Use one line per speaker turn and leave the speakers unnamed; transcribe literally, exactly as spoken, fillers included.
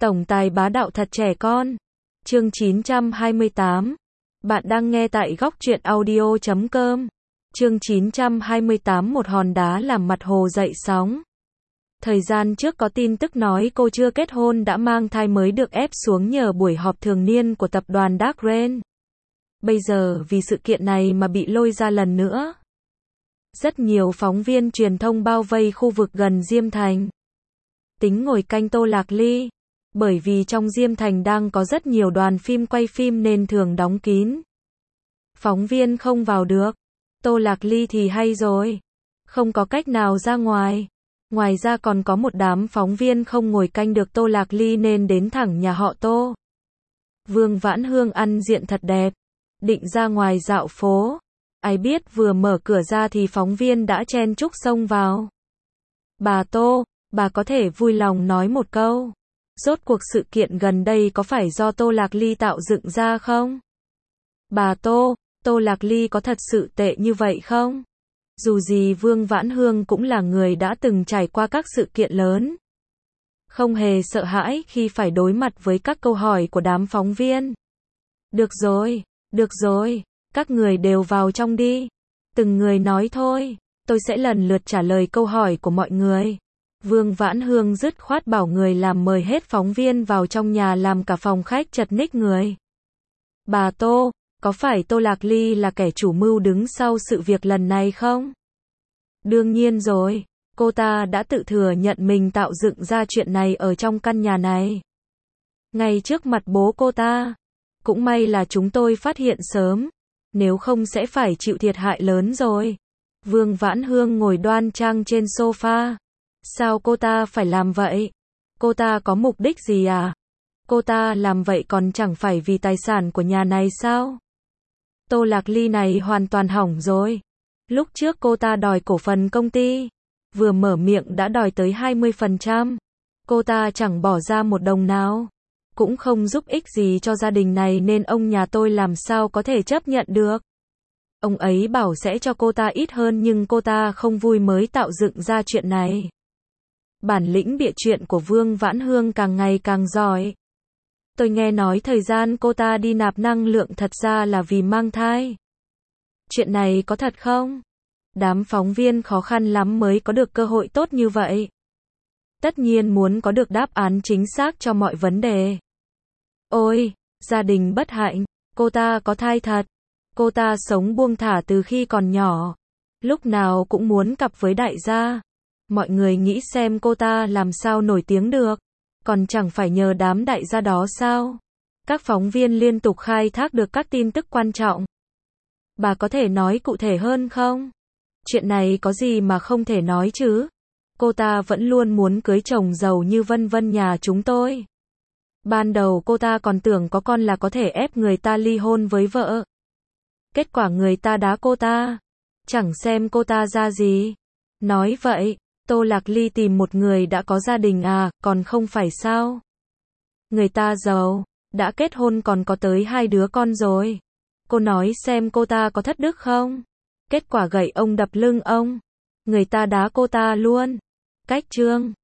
Tổng tài bá đạo thật trẻ con. Chương chín trăm hai mươi tám. Bạn đang nghe tại góc truyện audio chấm com. Chương chín trăm hai mươi tám. Một hòn đá làm mặt hồ dậy sóng. Thời gian trước có tin tức nói cô chưa kết hôn đã mang thai mới được ép xuống nhờ buổi họp thường niên của tập đoàn Dark Rain. Bây giờ vì sự kiện này mà bị lôi ra lần nữa. Rất nhiều phóng viên truyền thông bao vây khu vực gần Diêm Thành. Tính ngồi canh Tô Lạc Ly. Bởi vì trong Diêm Thành đang có rất nhiều đoàn phim quay phim nên thường đóng kín. Phóng viên không vào được. Tô Lạc Ly thì hay rồi. Không có cách nào ra ngoài. Ngoài ra còn có một đám phóng viên không ngồi canh được Tô Lạc Ly nên đến thẳng nhà họ Tô. Vương Vãn Hương ăn diện thật đẹp. Định ra ngoài dạo phố. Ai biết vừa mở cửa ra thì phóng viên đã chen chúc xông vào. Bà Tô, bà có thể vui lòng nói một câu. Rốt cuộc sự kiện gần đây có phải do Tô Lạc Ly tạo dựng ra không? Bà Tô, Tô Lạc Ly có thật sự tệ như vậy không? Dù gì Vương Vãn Hương cũng là người đã từng trải qua các sự kiện lớn. Không hề sợ hãi khi phải đối mặt với các câu hỏi của đám phóng viên. Được rồi, được rồi, các người đều vào trong đi. Từng người nói thôi, tôi sẽ lần lượt trả lời câu hỏi của mọi người. Vương Vãn Hương dứt khoát bảo người làm mời hết phóng viên vào trong nhà làm cả phòng khách chật ních người. Bà Tô, có phải Tô Lạc Ly là kẻ chủ mưu đứng sau sự việc lần này không? Đương nhiên rồi, cô ta đã tự thừa nhận mình tạo dựng ra chuyện này ở trong căn nhà này. Ngay trước mặt bố cô ta. Cũng may là chúng tôi phát hiện sớm, nếu không sẽ phải chịu thiệt hại lớn rồi. Vương Vãn Hương ngồi đoan trang trên sofa. Sao cô ta phải làm vậy? Cô ta có mục đích gì à? Cô ta làm vậy còn chẳng phải vì tài sản của nhà này sao? Tô Lạc Ly này hoàn toàn hỏng rồi. Lúc trước cô ta đòi cổ phần công ty. Vừa mở miệng đã đòi tới hai mươi phần trăm. Cô ta chẳng bỏ ra một đồng nào. Cũng không giúp ích gì cho gia đình này nên ông nhà tôi làm sao có thể chấp nhận được. Ông ấy bảo sẽ cho cô ta ít hơn nhưng cô ta không vui mới tạo dựng ra chuyện này. Bản lĩnh bịa chuyện của Vương Vãn Hương càng ngày càng giỏi. Tôi nghe nói thời gian cô ta đi nạp năng lượng thật ra là vì mang thai. Chuyện này có thật không? Đám phóng viên khó khăn lắm mới có được cơ hội tốt như vậy. Tất nhiên muốn có được đáp án chính xác cho mọi vấn đề. Ôi, gia đình bất hạnh, cô ta có thai thật. Cô ta sống buông thả từ khi còn nhỏ. Lúc nào cũng muốn cặp với đại gia. Mọi người nghĩ xem cô ta làm sao nổi tiếng được. Còn chẳng phải nhờ đám đại gia đó sao? Các phóng viên liên tục khai thác được các tin tức quan trọng. Bà có thể nói cụ thể hơn không? Chuyện này có gì mà không thể nói chứ? Cô ta vẫn luôn muốn cưới chồng giàu như Vân Vân nhà chúng tôi. Ban đầu cô ta còn tưởng có con là có thể ép người ta ly hôn với vợ. Kết quả người ta đá cô ta. Chẳng xem cô ta ra gì. Nói vậy, Tô Lạc Ly tìm một người đã có gia đình à, còn không phải sao? Người ta giàu, đã kết hôn còn có tới hai đứa con rồi. Cô nói xem cô ta có thất đức không? Kết quả gậy ông đập lưng ông. Người ta đá cô ta luôn. Cách trương.